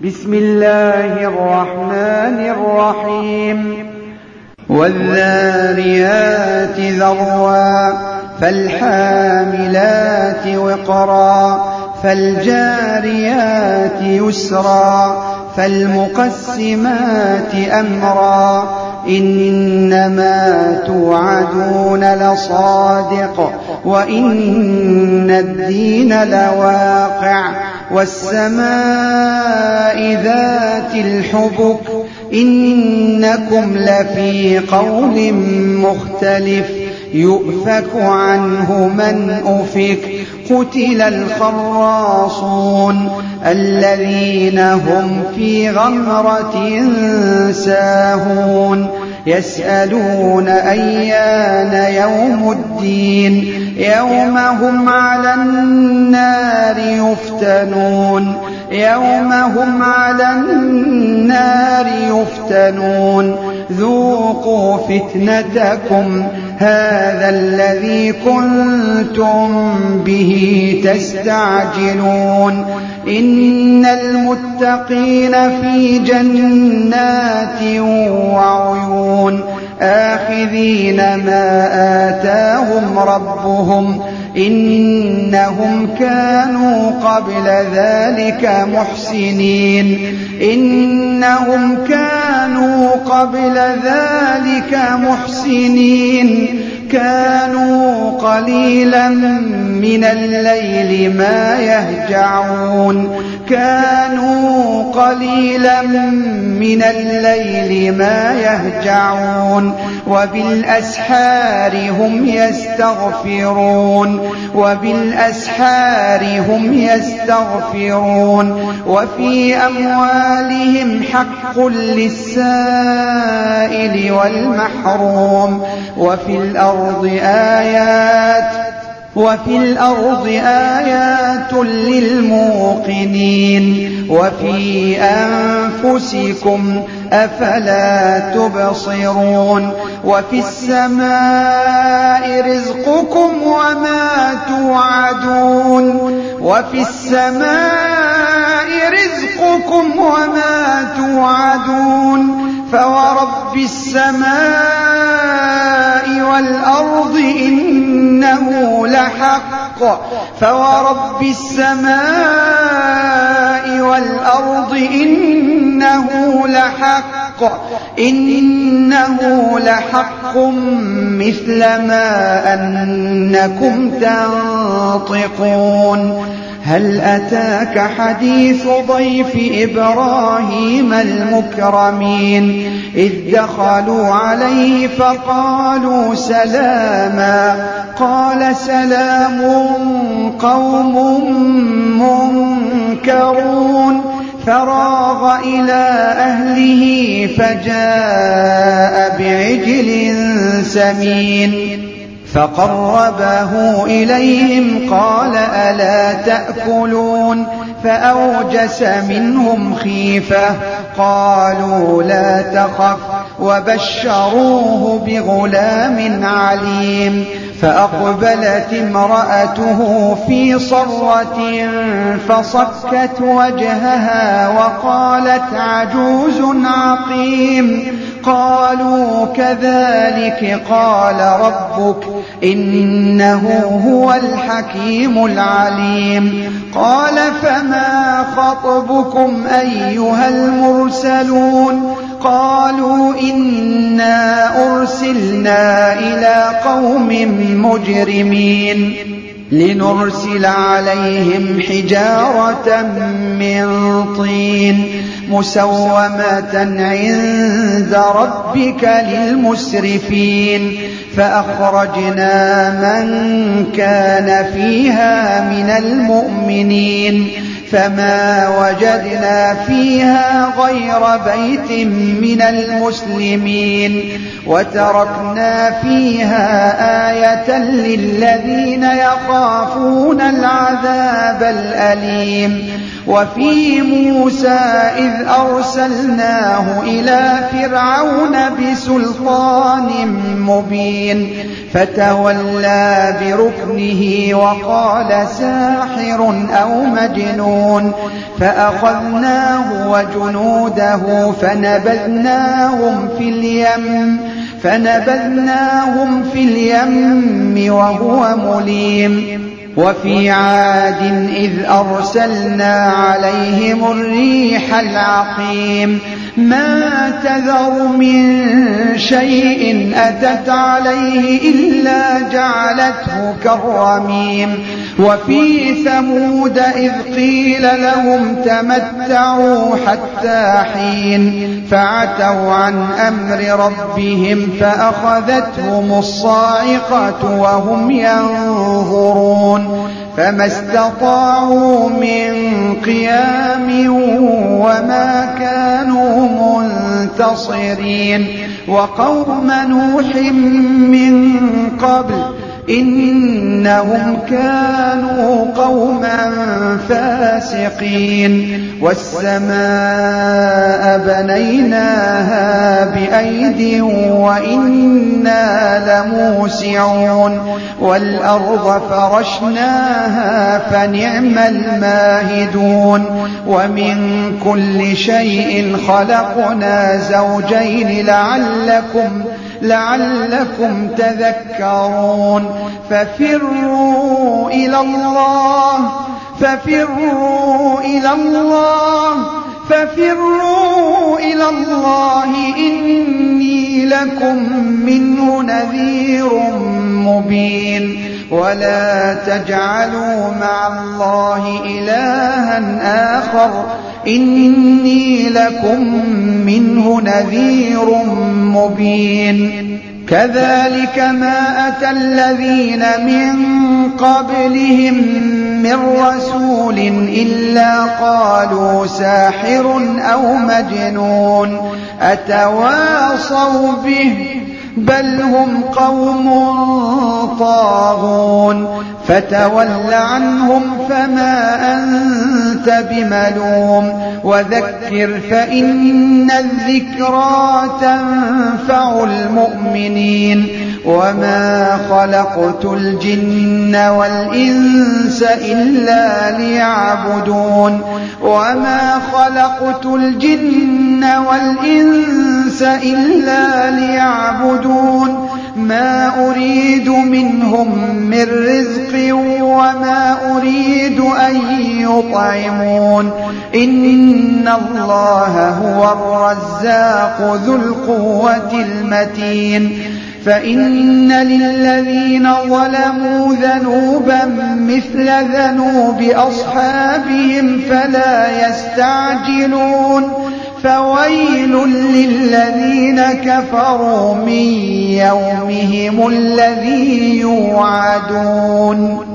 بسم الله الرحمن الرحيم والذاريات ذروا فالحاملات وقرا فالجاريات يسرا فالمقسمات أمرا إنما توعدون لصادق وإن الدين لواقع والسماء ذات الحبك إنكم لفي قول مختلف يؤفك عنه من أفك قتل الخراصون الذين هم في غمرة ساهون يسألون أيان يوم الدين يوم هم على النار يفتنون ذوقوا فتنتكم هذا الذي كنتم به تستعجلون إن المتقين في جنات وعيون آخذين ما آتاهم ربهم إنهم كانوا قبل ذلك محسنين كانوا قليلا من الليل ما يهجعون وبالأسحار هم يستغفرون وفي أموالهم حق للسائل والمحروم وفي الأرض آيات للموقنين وفي أنفسكم أفلا تبصرون وفي السماء رزقكم وما توعدون فورب السماء والأرض إنه لحق مثل ما أنكم تنطقون هل أتاك حديث ضيف إبراهيم المكرمين إذ دخلوا عليه فقالوا سلاما قال سلام قوم منكرون فراغ إلى أهله فجاء بعجل سمين فقربه إليهم قال ألا تأكلون فأوجس منهم خيفة قالوا لا تخف وبشروه بغلام عليم فأقبلت امرأته في صرة فصكت وجهها وقالت عجوز عقيم قالوا كذلك قال ربك إنه هو الحكيم العليم قال فما خطبكم أيها المرسلون قالوا إنا أرسلنا إلى قوم مجرمين لنرسل عليهم حجارة من طين مسومة عند ربك للمسرفين فأخرجنا من كان فيها من المؤمنين فما وجدنا فيها غير بيت من المسلمين وتركنا فيها آية للذين يخافون العذاب الأليم وفي موسى إذ أرسلناه إلى فرعون بسلطان مبين فتولى بركنه وقال ساحر أو مجنون فأخذناه وجنوده فنبذناهم في اليم وهو مليم وفي عاد إذ أرسلنا عليهم الريح العقيم ما تذر من شيء أتت عليه إلا جعلته كالرميم وفي ثمود إذ قيل لهم تمتعوا حتى حين فعتوا عن أمر ربهم فأخذتهم الصاعقة وهم ينظرون فما استطاعوا من قيام وما كانوا منتصرين وقوم نوح من قبل إنهم كانوا قوما فاسقين والسماء بنيناها بأيد وإنا لموسعون والأرض فرشناها فنعم الماهدون ومن كل شيء خلقنا زوجين لعلكم تذكرون ففروا إلى الله إني لكم منه نذير مبين ولا تجعلوا مع الله إلها آخر إني لكم منه نذير مبين كذلك ما أتى الذين من قبلهم من رسول إلا قالوا ساحر أو مجنون أتواصوا به بل هم قوم طاغون فتول عنهم فما أنت بملوم وذكر فإن الذكرى تنفع المؤمنين وما خلقت الجن والإنس إلا ليعبدون ما أريد منهم من رزق وما أريد أن يطعمون إن الله هو الرزاق ذو القوة المتين فإن للذين ظلموا ذنوبا مثل ذنوب أصحابهم فلا يستعجلون فويل للذين كفروا من يومهم الذي يوعدون